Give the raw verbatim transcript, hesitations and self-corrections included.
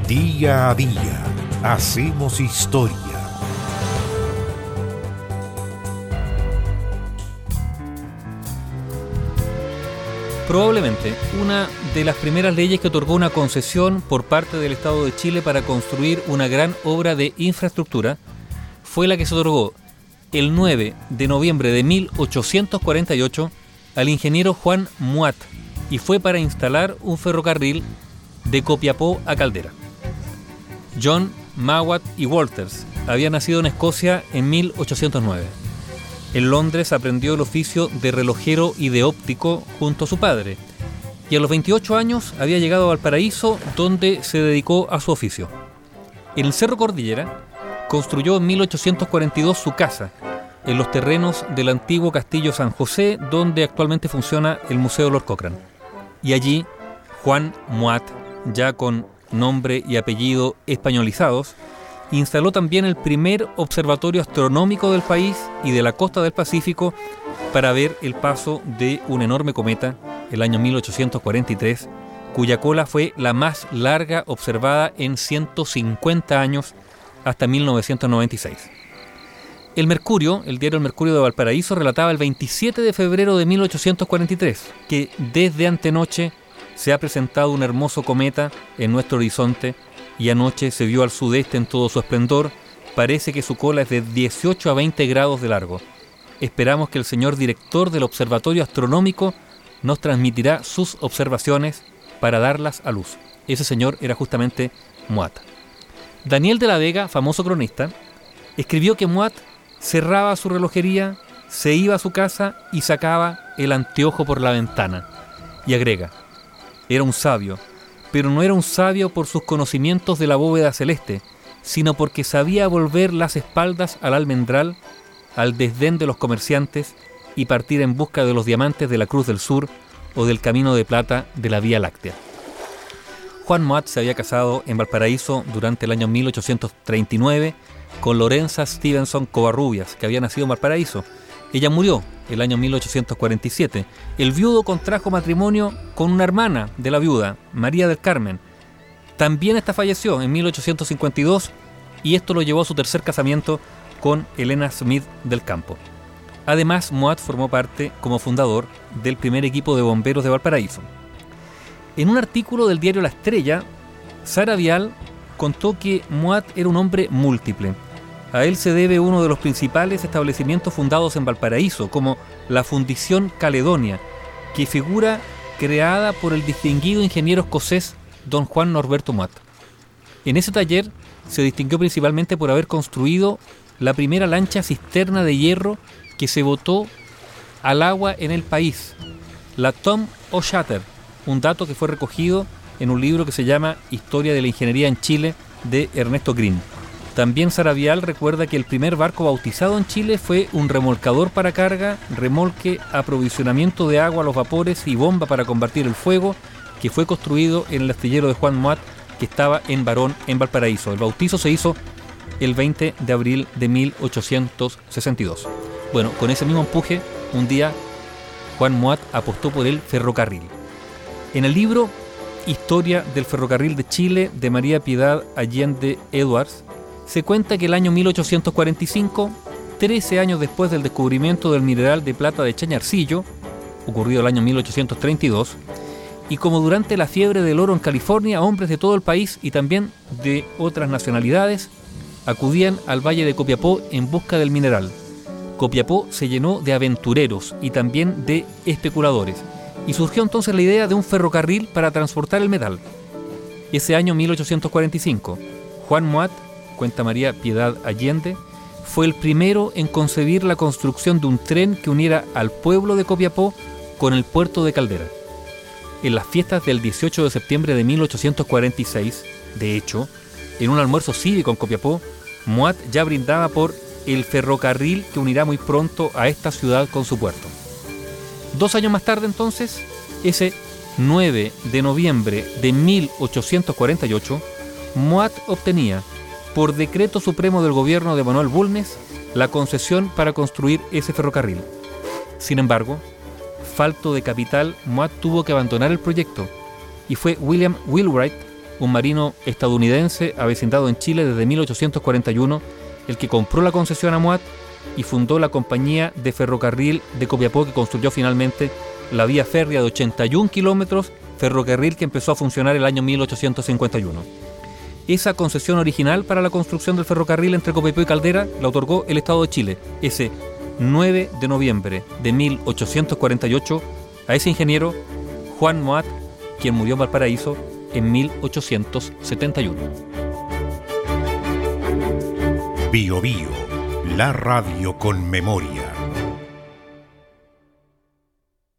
Día a día hacemos historia. Probablemente una de las primeras leyes que otorgó una concesión por parte del Estado de Chile para construir una gran obra de infraestructura fue la que se otorgó el nueve de noviembre de mil ochocientos cuarenta y ocho al ingeniero Juan Muat, y fue para instalar un ferrocarril de Copiapó a Caldera. John Mawat y Walters había nacido en Escocia en mil ochocientos nueve. En Londres aprendió el oficio de relojero y de óptico junto a su padre, y a los veintiocho años había llegado a Valparaíso, donde se dedicó a su oficio. En el Cerro Cordillera construyó en mil ochocientos cuarenta y dos su casa, en los terrenos del antiguo Castillo San José, donde actualmente funciona el Museo Lord Cochrane. Y allí, Juan Muat, ya con nombre y apellido españolizados, instaló también el primer observatorio astronómico del país y de la costa del Pacífico para ver el paso de un enorme cometa el año mil ochocientos cuarenta y tres, cuya cola fue la más larga observada en ciento cincuenta años hasta mil novecientos noventa y seis. El Mercurio, el diario El Mercurio de Valparaíso, relataba el veintisiete de febrero de mil ochocientos cuarenta y tres que desde antenoche se ha presentado un hermoso cometa en nuestro horizonte y anoche se vio al sudeste en todo su esplendor. Parece que su cola es de dieciocho a veinte grados de largo. Esperamos que el señor director del Observatorio Astronómico nos transmitirá sus observaciones para darlas a luz. Ese señor era justamente Muat. Daniel de la Vega, famoso cronista, escribió que Muat cerraba su relojería, se iba a su casa y sacaba el anteojo por la ventana. Y agrega: era un sabio, pero no era un sabio por sus conocimientos de la bóveda celeste, sino porque sabía volver las espaldas al almendral, al desdén de los comerciantes, y partir en busca de los diamantes de la Cruz del Sur o del Camino de Plata de la Vía Láctea. Juan Muat se había casado en Valparaíso durante el año mil ochocientos treinta y nueve con Lorenza Stevenson Covarrubias, que había nacido en Valparaíso. Ella murió el año mil ochocientos cuarenta y siete. El viudo contrajo matrimonio con una hermana de la viuda, María del Carmen. También esta falleció en mil ochocientos cincuenta y dos, y esto lo llevó a su tercer casamiento con Elena Smith del Campo. Además, Muat formó parte como fundador del primer equipo de bomberos de Valparaíso. En un artículo del diario La Estrella, Sara Vial contó que Muat era un hombre múltiple. A él se debe uno de los principales establecimientos fundados en Valparaíso, como la Fundición Caledonia, que figura creada por el distinguido ingeniero escocés don Juan Norberto Muat. En ese taller se distinguió principalmente por haber construido la primera lancha cisterna de hierro que se botó al agua en el país, la Tom O'Shatter, un dato que fue recogido en un libro que se llama Historia de la Ingeniería en Chile, de Ernesto Green. También Sara Vial recuerda que el primer barco bautizado en Chile fue un remolcador para carga, remolque, aprovisionamiento de agua a los vapores y bomba para combatir el fuego, que fue construido en el astillero de Juan Muat, que estaba en Barón, en Valparaíso. El bautizo se hizo el veinte de abril de mil ochocientos sesenta y dos. Bueno, con ese mismo empuje, un día Juan Muat apostó por el ferrocarril. En el libro Historia del Ferrocarril de Chile, de María Piedad Allende Edwards, se cuenta que el año mil ochocientos cuarenta y cinco, trece años después del descubrimiento del mineral de plata de Chañarcillo, ocurrido el año mil ochocientos treinta y dos, y como durante la fiebre del oro en California, hombres de todo el país y también de otras nacionalidades acudían al Valle de Copiapó en busca del mineral. Copiapó se llenó de aventureros y también de especuladores, y surgió entonces la idea de un ferrocarril para transportar el metal. Ese año mil ochocientos cuarenta y cinco, Juan Muat, cuenta María Piedad Allende, fue el primero en concebir la construcción de un tren que uniera al pueblo de Copiapó con el puerto de Caldera. En las fiestas del dieciocho de septiembre de mil ochocientos cuarenta y seis, de hecho, en un almuerzo cívico en Copiapó, Muat ya brindaba por el ferrocarril que unirá muy pronto a esta ciudad con su puerto. Dos años más tarde, entonces, ese nueve de noviembre de mil ochocientos cuarenta y ocho, Muat obtenía, por decreto supremo del gobierno de Manuel Bulnes, la concesión para construir ese ferrocarril. Sin embargo, falto de capital, Muat tuvo que abandonar el proyecto, y fue William Wheelwright un marino estadounidense avecindado en Chile desde mil ochocientos cuarenta y uno, el que compró la concesión a Moat y fundó la compañía de ferrocarril de Copiapó, que construyó finalmente la vía férrea de ochenta y un kilómetros, ferrocarril que empezó a funcionar el año mil ochocientos cincuenta y uno. Esa concesión original para la construcción del ferrocarril entre Copiapó y Caldera la otorgó el Estado de Chile, ese nueve de noviembre de mil ochocientos cuarenta y ocho, a ese ingeniero Juan Moat, quien murió en Valparaíso en mil ochocientos setenta y uno. Bio Bio, la radio con memoria.